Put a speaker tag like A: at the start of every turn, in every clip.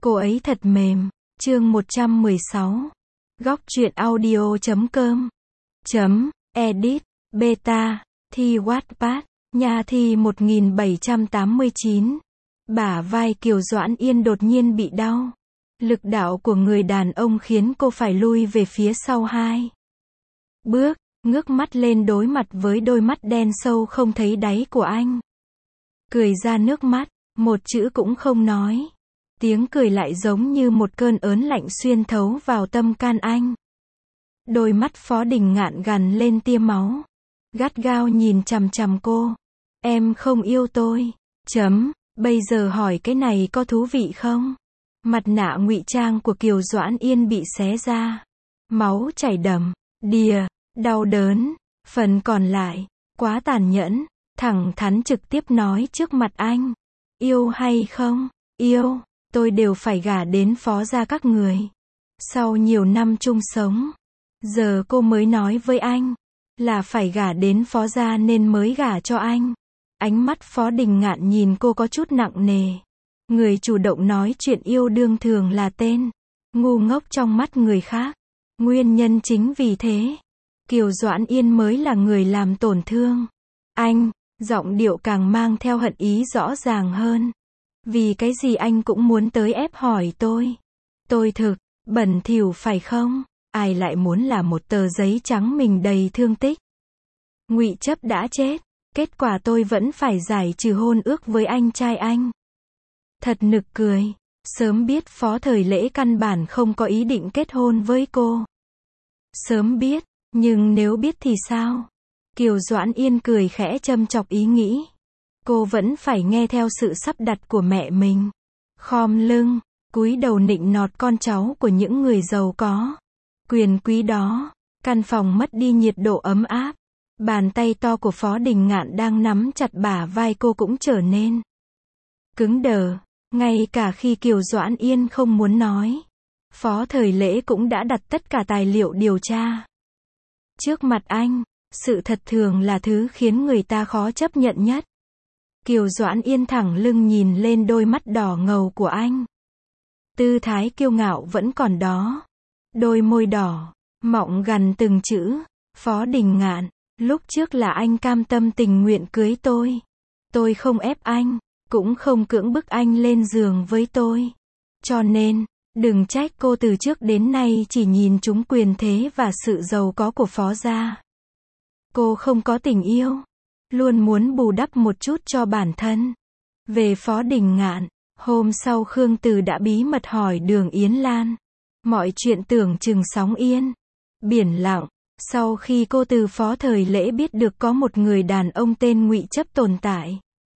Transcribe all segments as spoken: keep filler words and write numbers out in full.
A: Cô ấy thật mềm. Chương một trăm mười sáu. Góc truyện audio chấm com. Chấm, edit, beta, thi Wattpad, nhà thi một nghìn bảy trăm tám mươi chín. Bả vai Kiều Doãn Yên đột nhiên bị đau. Lực đạo của người đàn ông khiến cô phải lui về phía sau hai bước, ngước mắt lên đối mặt với đôi mắt đen sâu không thấy đáy của anh. Cười ra nước mắt, một chữ cũng không nói. Tiếng cười lại giống như một cơn ớn lạnh xuyên thấu vào tâm can anh. Đôi mắt Phó Đình Ngạn gằn lên tia máu, gắt gao nhìn chằm chằm cô. Em không yêu tôi. Chấm, bây giờ hỏi cái này có thú vị không? Mặt nạ ngụy trang của Kiều Doãn Yên bị xé ra. Máu chảy đầm đìa, đau đớn. Phần còn lại, quá tàn nhẫn, thẳng thắn trực tiếp nói trước mặt anh. Yêu hay không? Yêu, tôi đều phải gả đến Phó gia các người. Sau nhiều năm chung sống, giờ cô mới nói với anh, là phải gả đến Phó gia nên mới gả cho anh. Ánh mắt Phó Đình Ngạn nhìn cô có chút nặng nề. Người chủ động nói chuyện yêu đương thường là tên ngu ngốc trong mắt người khác. Nguyên nhân chính vì thế, Kiều Doãn Yên mới là người làm tổn thương anh. Giọng điệu càng mang theo hận ý rõ ràng hơn. Vì cái gì anh cũng muốn tới ép hỏi tôi? Tôi thực bẩn thỉu phải không? Ai lại muốn là một tờ giấy trắng mình đầy thương tích? Ngụy Chấp đã chết, kết quả tôi vẫn phải giải trừ hôn ước với anh trai anh. Thật nực cười, sớm biết Phó Thời Lễ căn bản không có ý định kết hôn với cô. Sớm biết, nhưng nếu biết thì sao? Kiều Doãn Yên cười khẽ châm chọc ý nghĩ. Cô vẫn phải nghe theo sự sắp đặt của mẹ mình. Khom lưng, cúi đầu nịnh nọt con cháu của những người giàu có quyền quý đó. Căn phòng mất đi nhiệt độ ấm áp. Bàn tay to của Phó Đình Ngạn đang nắm chặt bả vai cô cũng trở nên cứng đờ. Ngay cả khi Kiều Doãn Yên không muốn nói, Phó Thời Lễ cũng đã đặt tất cả tài liệu điều tra trước mặt anh. Sự thật thường là thứ khiến người ta khó chấp nhận nhất. Kiều Doãn Yên thẳng lưng nhìn lên đôi mắt đỏ ngầu của anh. Tư thái kiêu ngạo vẫn còn đó. Đôi môi đỏ, mọng gằn từng chữ. Phó Đình Ngạn, lúc trước là anh cam tâm tình nguyện cưới tôi. Tôi không ép anh, cũng không cưỡng bức anh lên giường với tôi. Cho nên, đừng trách cô từ trước đến nay chỉ nhìn trúng quyền thế và sự giàu có của Phó gia. Cô không có tình yêu, luôn muốn bù đắp một chút cho bản thân. Về Phó Đình Ngạn, hôm sau Khương Từ đã bí mật hỏi Đường Yến Lan. Mọi chuyện tưởng chừng sóng yên, biển lặng. Sau khi cô từ Phó Thời Lễ biết được có một người đàn ông tên Ngụy Chấp tồn tại.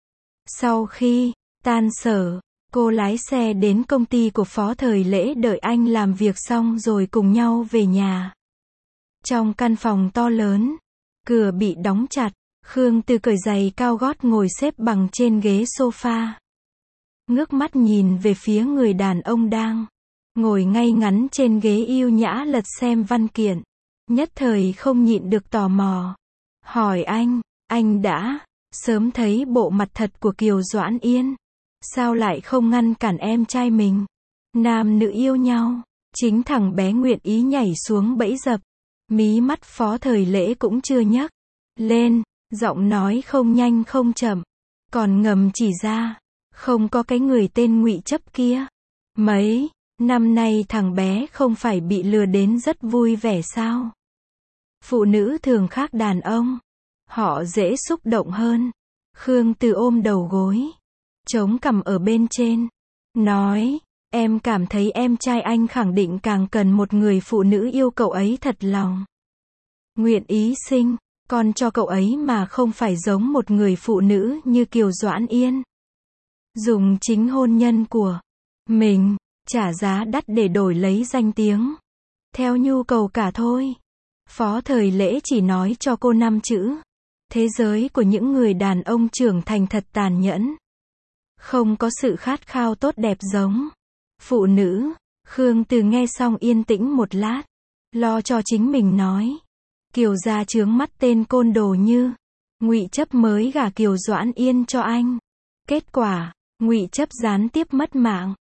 A: Sau khi tan sở, cô lái xe đến công ty của Phó Thời Lễ đợi anh làm việc xong rồi cùng nhau về nhà. Trong căn phòng to lớn, cửa bị đóng chặt. Khương Từ cởi giày cao gót ngồi xếp bằng trên ghế sofa. Ngước mắt nhìn về phía người đàn ông đang ngồi ngay ngắn trên ghế yêu nhã lật xem văn kiện. Nhất thời không nhịn được tò mò. Hỏi anh, anh đã sớm thấy bộ mặt thật của Kiều Doãn Yên. Sao lại không ngăn cản em trai mình? Nam nữ yêu nhau, chính thằng bé nguyện ý nhảy xuống bẫy dập. Mí mắt Phó Thời Lễ cũng chưa nhấc lên, giọng nói không nhanh không chậm, còn ngầm chỉ ra, không có cái người tên Ngụy Chấp kia. Mấy năm nay thằng bé không phải bị lừa đến rất vui vẻ sao? Phụ nữ thường khác đàn ông, họ dễ xúc động hơn. Khương Từ ôm đầu gối, chống cằm ở bên trên, nói, em cảm thấy em trai anh khẳng định càng cần một người phụ nữ yêu cậu ấy thật lòng, nguyện ý sinh con cho cậu ấy mà không phải giống một người phụ nữ như Kiều Doãn Yên. Dùng chính hôn nhân của mình, trả giá đắt để đổi lấy danh tiếng. Theo nhu cầu cả thôi. Phó Thời Lễ chỉ nói cho cô năm chữ. Thế giới của những người đàn ông trưởng thành thật tàn nhẫn. Không có sự khát khao tốt đẹp giống phụ nữ. Khương Từ nghe xong yên tĩnh một lát. Lo cho chính mình nói. Kiều gia chướng mắt tên côn đồ như Ngụy Chấp mới gả Kiều Doãn Yên cho anh. Kết quả, Ngụy Chấp gián tiếp mất mạng.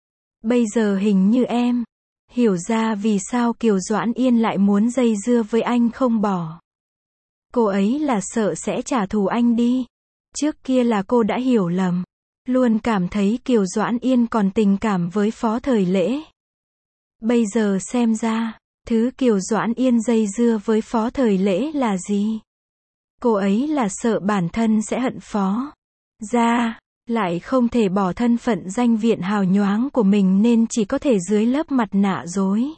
A: Bây giờ hình như em hiểu ra vì sao Kiều Doãn Yên lại muốn dây dưa với anh không bỏ. Cô ấy là sợ sẽ trả thù anh đi. Trước kia là cô đã hiểu lầm. Luôn cảm thấy Kiều Doãn Yên còn tình cảm với Phó Thời Lễ. Bây giờ xem ra, thứ Kiều Doãn Yên dây dưa với Phó Thời Lễ là gì? Cô ấy là sợ bản thân sẽ hận Phó gia, lại không thể bỏ thân phận danh viện hào nhoáng của mình nên chỉ có thể dưới lớp mặt nạ dối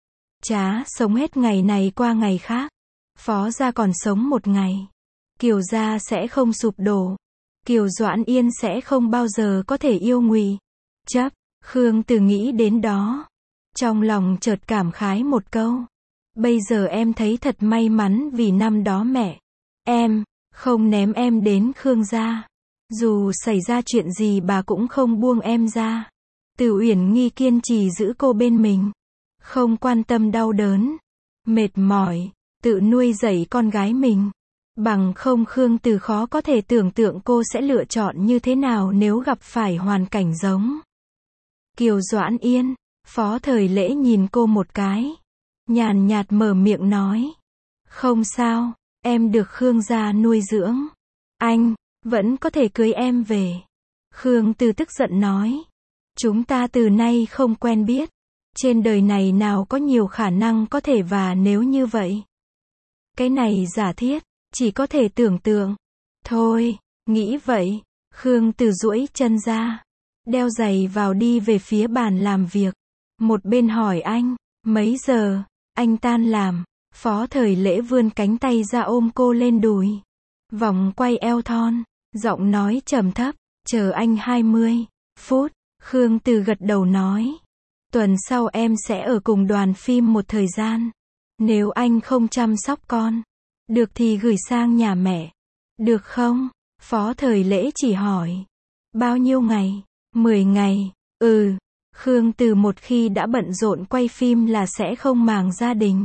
A: trá sống hết ngày này qua ngày khác. Phó gia còn sống một ngày, Kiều gia sẽ không sụp đổ. Kiều Doãn Yên sẽ không bao giờ có thể yêu Ngụy Chấp. Khương Từ nghĩ đến đó, trong lòng chợt cảm khái một câu. Bây giờ em thấy thật may mắn vì năm đó mẹ em không ném em đến Khương gia. Dù xảy ra chuyện gì bà cũng không buông em ra. Từ Uyển Nghi kiên trì giữ cô bên mình, không quan tâm đau đớn, mệt mỏi, tự nuôi dạy con gái mình. Bằng không Khương Từ khó có thể tưởng tượng cô sẽ lựa chọn như thế nào nếu gặp phải hoàn cảnh giống Kiều Doãn Yên. Phó Thời Lễ nhìn cô một cái, nhàn nhạt mở miệng nói. Không sao, em được Khương gia nuôi dưỡng. Anh vẫn có thể cưới em về. Khương Từ tức giận nói. Chúng ta từ nay không quen biết. Trên đời này nào có nhiều khả năng có thể và nếu như vậy. Cái này giả thiết, chỉ có thể tưởng tượng. Thôi, nghĩ vậy. Khương Từ duỗi chân ra, đeo giày vào đi về phía bàn làm việc. Một bên hỏi anh, mấy giờ, anh tan làm. Phó Thời Lễ vươn cánh tay ra ôm cô lên đùi. Vòng quay eo thon, giọng nói trầm thấp, chờ anh hai mươi phút. Khương Từ gật đầu nói. Tuần sau em sẽ ở cùng đoàn phim một thời gian. Nếu anh không chăm sóc con, được thì gửi sang nhà mẹ. Được không? Phó Thời Lễ chỉ hỏi. Bao nhiêu ngày? mười ngày. Ừ. Khương Từ một khi đã bận rộn quay phim là sẽ không màng gia đình.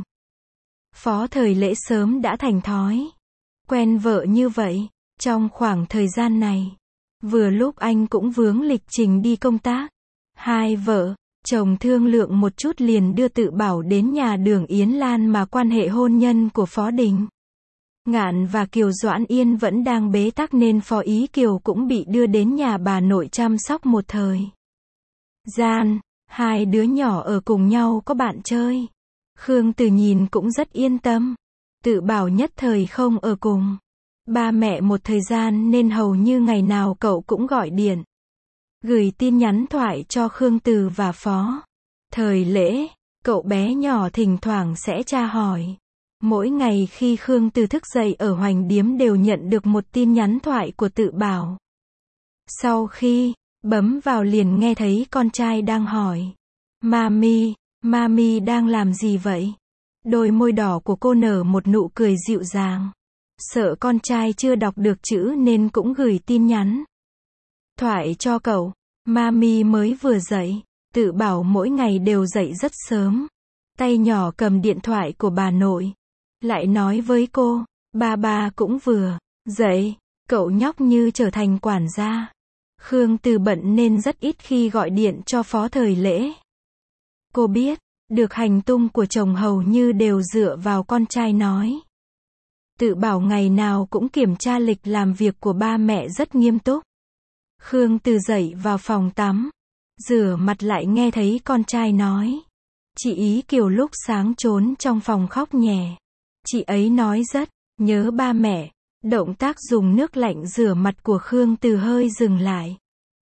A: Phó Thời Lễ sớm đã thành thói quen vợ như vậy. Trong khoảng thời gian này, vừa lúc anh cũng vướng lịch trình đi công tác. Hai vợ chồng thương lượng một chút liền đưa Tự Bảo đến nhà Đường Yến Lan mà quan hệ hôn nhân của Phó Đình Ngạn và Kiều Doãn Yên vẫn đang bế tắc nên Phó Ý Kiều cũng bị đưa đến nhà bà nội chăm sóc một thời gian. Hai đứa nhỏ ở cùng nhau có bạn chơi. Khương Từ nhìn cũng rất yên tâm. Tự Bảo nhất thời không ở cùng ba mẹ một thời gian nên hầu như ngày nào cậu cũng gọi điện, gửi tin nhắn thoại cho Khương Từ và Phó Thời Lễ. Cậu bé nhỏ thỉnh thoảng sẽ tra hỏi. Mỗi ngày khi Khương Từ thức dậy ở Hoành Điếm đều nhận được một tin nhắn thoại của Tự Bảo. Sau khi bấm vào liền nghe thấy con trai đang hỏi. Mami, Mami đang làm gì vậy? Đôi môi đỏ của cô nở một nụ cười dịu dàng. Sợ con trai chưa đọc được chữ nên cũng gửi tin nhắn thoại cho cậu. Mami mới vừa dậy. Tự Bảo mỗi ngày đều dậy rất sớm. Tay nhỏ cầm điện thoại của bà nội. Lại nói với cô, ba ba cũng vừa dậy. Cậu nhóc như trở thành quản gia. Khương Từ bận nên rất ít khi gọi điện cho Phó Thời Lễ. Cô biết được hành tung của chồng hầu như đều dựa vào con trai nói. Tự Bảo ngày nào cũng kiểm tra lịch làm việc của ba mẹ rất nghiêm túc. Khương Từ dậy vào phòng tắm, rửa mặt lại nghe thấy con trai nói. Chị Ý Kiều lúc sáng trốn trong phòng khóc nhè. Chị ấy nói rất nhớ ba mẹ. Động tác dùng nước lạnh rửa mặt của Khương Từ hơi dừng lại.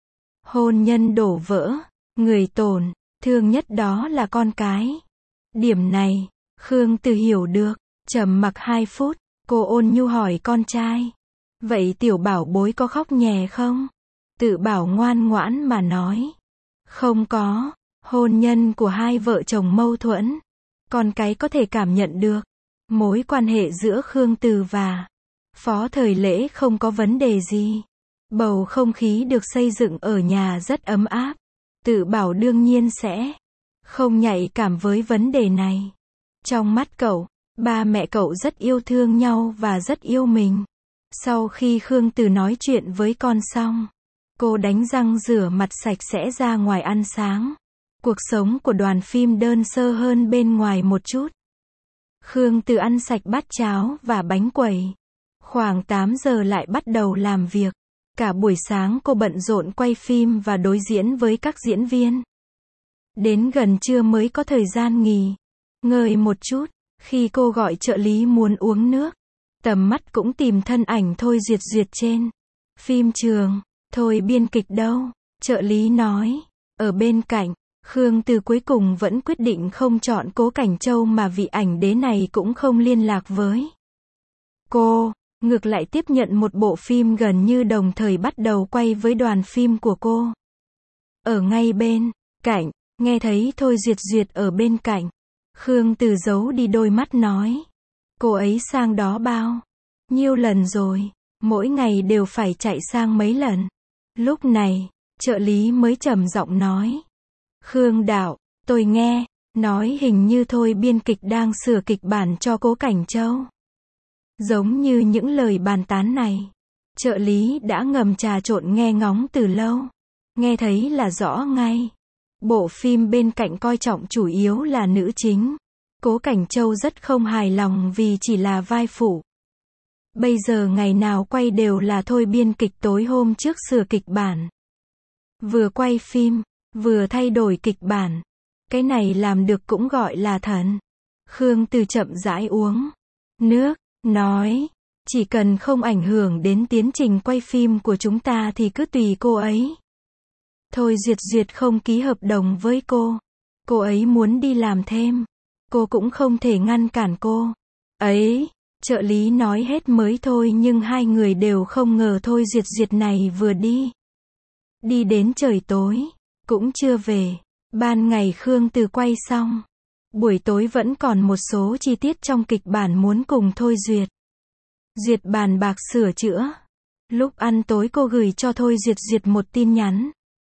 A: Hôn nhân đổ vỡ, người tổn thương nhất đó là con cái. Điểm này, Khương Từ hiểu được. Trầm mặc hai phút, cô ôn nhu hỏi con trai. Vậy tiểu bảo bối có khóc nhè không? Tự Bảo ngoan ngoãn mà nói. Không có, hôn nhân của hai vợ chồng mâu thuẫn. Con cái có thể cảm nhận được. Mối quan hệ giữa Khương Từ và Phó Thời Lễ không có vấn đề gì. Bầu không khí được xây dựng ở nhà rất ấm áp. Tự Bảo đương nhiên sẽ không nhạy cảm với vấn đề này. Trong mắt cậu, ba mẹ cậu rất yêu thương nhau và rất yêu mình. Sau khi Khương Từ nói chuyện với con xong, cô đánh răng rửa mặt sạch sẽ ra ngoài ăn sáng. Cuộc sống của đoàn phim đơn sơ hơn bên ngoài một chút. Khương Từ ăn sạch bát cháo và bánh quẩy. Khoảng tám giờ lại bắt đầu làm việc. Cả buổi sáng cô bận rộn quay phim và đối diễn với các diễn viên. Đến gần trưa mới có thời gian nghỉ ngơi một chút. Khi cô gọi trợ lý muốn uống nước, tầm mắt cũng tìm thân ảnh Thôi Duyệt Duyệt trên phim trường. Thôi biên kịch đâu? Trợ lý nói. Ở bên cạnh. Khương Từ cuối cùng vẫn quyết định không chọn Cố Cảnh Châu mà vị ảnh đế này cũng không liên lạc với cô. Ngược lại tiếp nhận một bộ phim gần như đồng thời bắt đầu quay với đoàn phim của cô. Ở ngay bên cạnh, nghe thấy Thôi Duyệt Duyệt ở bên cạnh. Khương Từ giấu đi đôi mắt nói. Cô ấy sang đó bao nhiêu lần rồi? Mỗi ngày đều phải chạy sang mấy lần. Lúc này, trợ lý mới trầm giọng nói. Khương đạo, tôi nghe nói hình như Thôi biên kịch đang sửa kịch bản cho Cố Cảnh Châu. Giống như những lời bàn tán này, trợ lý đã ngầm trà trộn nghe ngóng từ lâu. Nghe thấy là rõ ngay. Bộ phim bên cạnh coi trọng chủ yếu là nữ chính. Cố Cảnh Châu rất không hài lòng vì chỉ là vai phụ. Bây giờ ngày nào quay đều là Thôi biên kịch tối hôm trước sửa kịch bản. Vừa quay phim, vừa thay đổi kịch bản. Cái này làm được cũng gọi là thần. Khương Từ chậm rãi uống nước, nói. Chỉ cần không ảnh hưởng đến tiến trình quay phim của chúng ta thì cứ tùy cô ấy. Thôi Duyệt Duyệt không ký hợp đồng với cô. Cô ấy muốn đi làm thêm. Cô cũng không thể ngăn cản cô ấy. Trợ lý nói hết mới thôi nhưng hai người đều không ngờ Thôi Duyệt Duyệt này vừa đi. Đi đến trời tối. Cũng chưa về. Ban ngày Khương Từ quay xong. Buổi tối vẫn còn một số chi tiết trong kịch bản muốn cùng Thôi Duyệt Duyệt bàn bạc sửa chữa. Lúc ăn tối cô gửi cho Thôi Duyệt Duyệt một tin nhắn.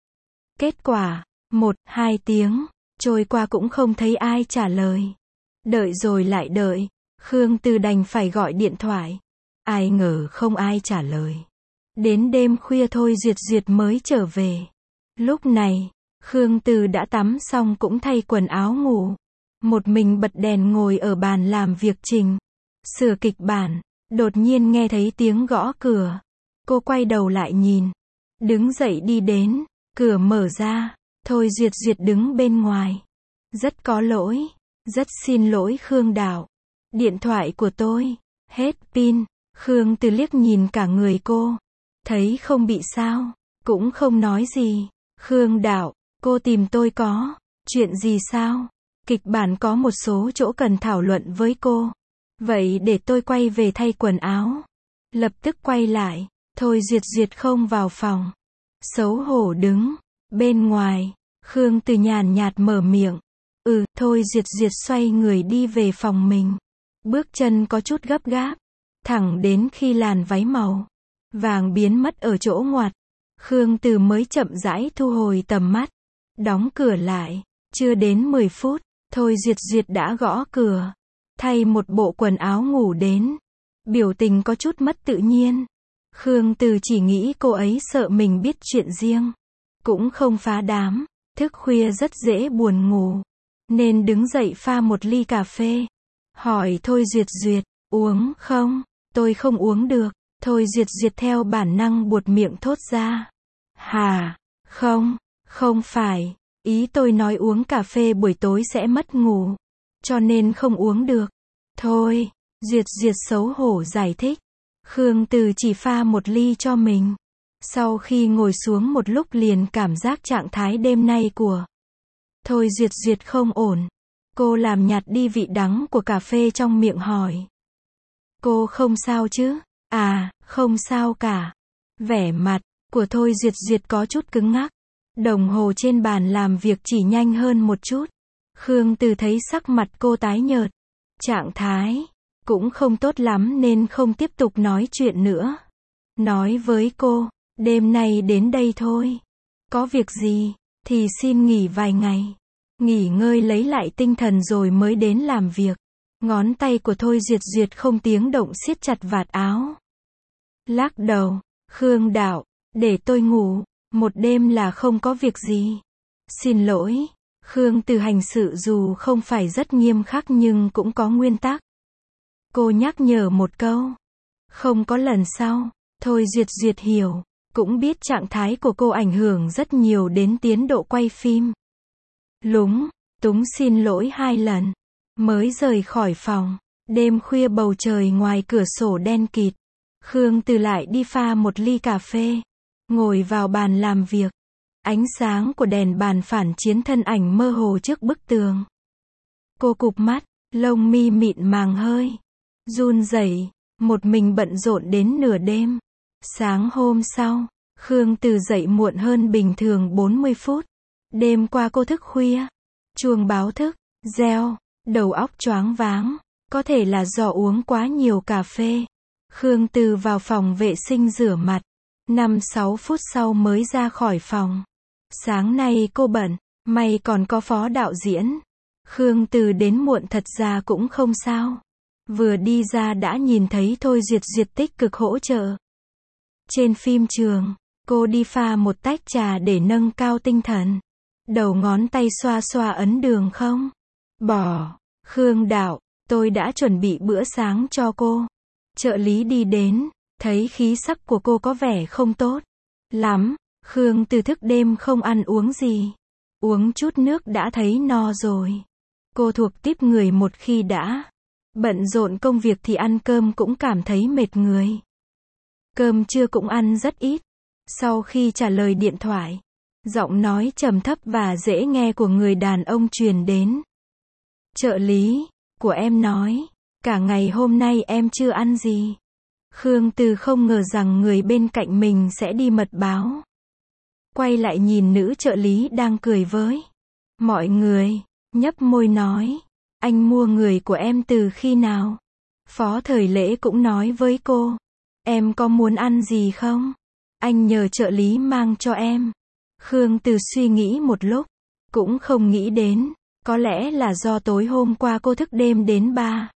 A: Kết quả, một, hai tiếng, trôi qua cũng không thấy ai trả lời. Đợi rồi lại đợi, Khương Từ đành phải gọi điện thoại. Ai ngờ không ai trả lời. Đến đêm khuya Thôi Duyệt Duyệt mới trở về. Lúc này, Khương Từ đã tắm xong cũng thay quần áo ngủ. Một mình bật đèn ngồi ở bàn làm việc trình sửa kịch bản. Đột nhiên nghe thấy tiếng gõ cửa. Cô quay đầu lại nhìn. Đứng dậy đi đến. Cửa mở ra. Thôi Duyệt Duyệt đứng bên ngoài. Rất có lỗi. Rất xin lỗi Khương đạo. Điện thoại của tôi hết pin. Khương Từ liếc nhìn cả người cô. Thấy không bị sao. Cũng không nói gì. Khương đạo, cô tìm tôi có chuyện gì sao? Kịch bản có một số chỗ cần thảo luận với cô. Vậy để tôi quay về thay quần áo. Lập tức quay lại. Thôi Duyệt Duyệt không vào phòng. Xấu hổ đứng bên ngoài. Khương Từ nhàn nhạt mở miệng. Ừ, Thôi Duyệt Duyệt xoay người đi về phòng mình. Bước chân có chút gấp gáp. Thẳng đến khi làn váy màu vàng biến mất ở chỗ ngoặt. Khương Từ mới chậm rãi thu hồi tầm mắt. Đóng cửa lại. Chưa đến mười phút. Thôi Duyệt Duyệt đã gõ cửa. Thay một bộ quần áo ngủ đến. Biểu tình có chút mất tự nhiên. Khương Từ chỉ nghĩ cô ấy sợ mình biết chuyện riêng. Cũng không phá đám. Thức khuya rất dễ buồn ngủ. Nên đứng dậy pha một ly cà phê. Hỏi Thôi Duyệt Duyệt, uống không? Tôi không uống được. Thôi Duyệt Duyệt theo bản năng buột miệng thốt ra. Hà, không, không phải. Ý tôi nói uống cà phê buổi tối sẽ mất ngủ. Cho nên không uống được. Thôi, Duyệt Duyệt xấu hổ giải thích. Khương Từ chỉ pha một ly cho mình. Sau khi ngồi xuống một lúc liền cảm giác trạng thái đêm nay của Thôi Duyệt Duyệt không ổn. Cô làm nhạt đi vị đắng của cà phê trong miệng hỏi. Cô không sao chứ? À, không sao cả. Vẻ mặt của Thôi Duyệt Duyệt có chút cứng ngắc. Đồng hồ trên bàn làm việc chỉ nhanh hơn một chút. Khương Từ thấy sắc mặt cô tái nhợt. Trạng thái cũng không tốt lắm nên không tiếp tục nói chuyện nữa. Nói với cô, đêm nay đến đây thôi. Có việc gì, thì xin nghỉ vài ngày. Nghỉ ngơi lấy lại tinh thần rồi mới đến làm việc. Ngón tay của Thôi Duyệt Duyệt không tiếng động siết chặt vạt áo. Lắc đầu, Khương đạo, để tôi ngủ. Một đêm là không có việc gì. Xin lỗi, Khương Từ hành sự dù không phải rất nghiêm khắc nhưng cũng có nguyên tắc. Cô nhắc nhở một câu. Không có lần sau. Thôi Duyệt Duyệt hiểu. Cũng biết trạng thái của cô ảnh hưởng rất nhiều đến tiến độ quay phim. Lúng túng xin lỗi hai lần. Mới rời khỏi phòng. Đêm khuya bầu trời ngoài cửa sổ đen kịt. Khương Từ lại đi pha một ly cà phê. Ngồi vào bàn làm việc. Ánh sáng của đèn bàn phản chiếu thân ảnh mơ hồ trước bức tường. Cô cụp mắt, lông mi mịn màng hơi run rẩy, một mình bận rộn đến nửa đêm. Sáng hôm sau, Khương Từ dậy muộn hơn bình thường bốn mươi phút. Đêm qua cô thức khuya. Chuông báo thức reo, đầu óc choáng váng, có thể là do uống quá nhiều cà phê. Khương Từ vào phòng vệ sinh rửa mặt, năm sáu phút sau mới ra khỏi phòng. Sáng nay cô bận, may còn có phó đạo diễn. Khương Từ đến muộn thật ra cũng không sao. Vừa đi ra đã nhìn thấy Thôi Duyệt Duyệt tích cực hỗ trợ. Trên phim trường, cô đi pha một tách trà để nâng cao tinh thần. Đầu ngón tay xoa xoa ấn đường không? Bỏ. Khương đạo, tôi đã chuẩn bị bữa sáng cho cô. Trợ lý đi đến, thấy khí sắc của cô có vẻ không tốt lắm. Khương Từ thức đêm không ăn uống gì. Uống chút nước đã thấy no rồi. Cô thuộc típ người một khi đã bận rộn công việc thì ăn cơm cũng cảm thấy mệt người. Cơm trưa cũng ăn rất ít. Sau khi trả lời điện thoại, giọng nói trầm thấp và dễ nghe của người đàn ông truyền đến. Trợ lý của em nói, cả ngày hôm nay em chưa ăn gì. Khương Từ không ngờ rằng người bên cạnh mình sẽ đi mật báo. Quay lại nhìn nữ trợ lý đang cười với mọi người, nhấp môi nói, anh mua người của em từ khi nào? Phó Thời Lễ cũng nói với cô, em có muốn ăn gì không? Anh nhờ trợ lý mang cho em. Khương Từ suy nghĩ một lúc, cũng không nghĩ đến, có lẽ là do tối hôm qua cô thức đêm đến ba,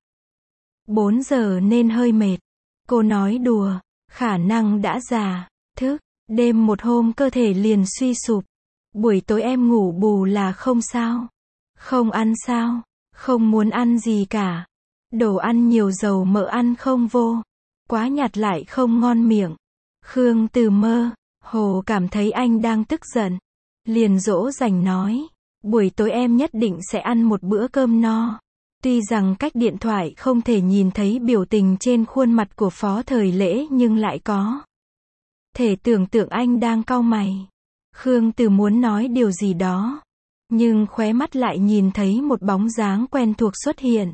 A: bốn giờ nên hơi mệt. Cô nói đùa, khả năng đã già, thức đêm một hôm cơ thể liền suy sụp. Buổi tối em ngủ bù là không sao. Không ăn sao? Không muốn ăn gì cả. Đồ ăn nhiều dầu mỡ ăn không vô. Quá nhạt lại không ngon miệng. Khương Từ mơ hồ cảm thấy anh đang tức giận. Liền dỗ dành nói, buổi tối em nhất định sẽ ăn một bữa cơm no. Tuy rằng cách điện thoại không thể nhìn thấy biểu tình trên khuôn mặt của Phó Thời Lễ nhưng lại có thể tưởng tượng anh đang cau mày. Khương Từ muốn nói điều gì đó, nhưng khóe mắt lại nhìn thấy một bóng dáng quen thuộc xuất hiện.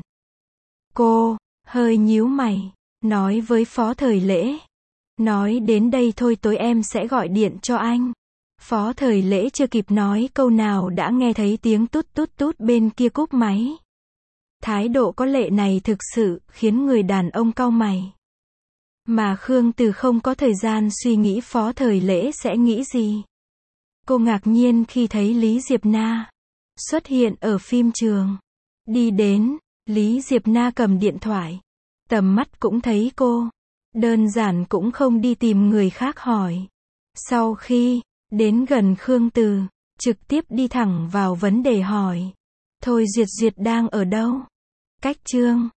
A: Cô hơi nhíu mày, nói với Phó Thời Lễ, nói đến đây thôi tối em sẽ gọi điện cho anh. Phó Thời Lễ chưa kịp nói câu nào đã nghe thấy tiếng tút tút tút bên kia cúp máy. Thái độ có lệ này thực sự khiến người đàn ông cau mày. Mà Khương Từ không có thời gian suy nghĩ Phó Thời Lễ sẽ nghĩ gì. Cô ngạc nhiên khi thấy Lý Diệp Na xuất hiện ở phim trường. Đi đến, Lý Diệp Na cầm điện thoại. Tầm mắt cũng thấy cô. Đơn giản cũng không đi tìm người khác hỏi. Sau khi đến gần Khương Từ, trực tiếp đi thẳng vào vấn đề hỏi. Thôi Duyệt Duyệt đang ở đâu? Cách chương